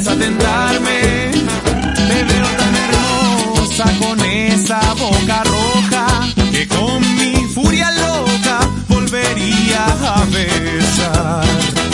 vayas a tentarme. Te veo tan hermosa con esa boca roja que con mi furia loca volvería a besar.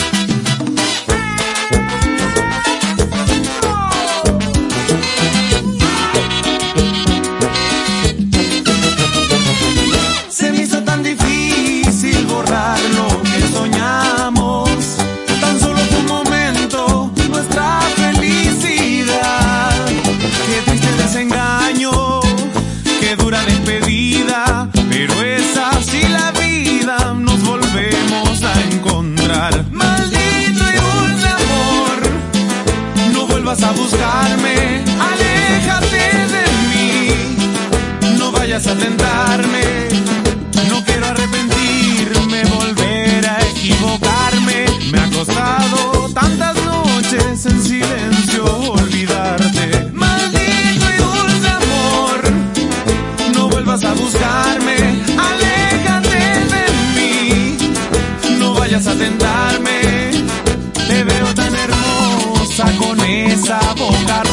Se me hizo tan difícil borrar lo que soñamos. Tan solo fue un momento nuestra felicidad. Qué triste desengaño, qué dura despedida, pero es así la vida, nos volvemos a encontrar. Maldito y dulce amor, no vuelvas a buscarme, aléjate de mí, no vayas a tentarme. No quiero arrepentirme, volver a equivocarme. Me ha costado tantas noches en silencio olvidarte. Maldito y dulce amor, no vuelvas a buscarme, aléjate de mí, no vayas a tentarme. Te veo tan hermosa con esa boca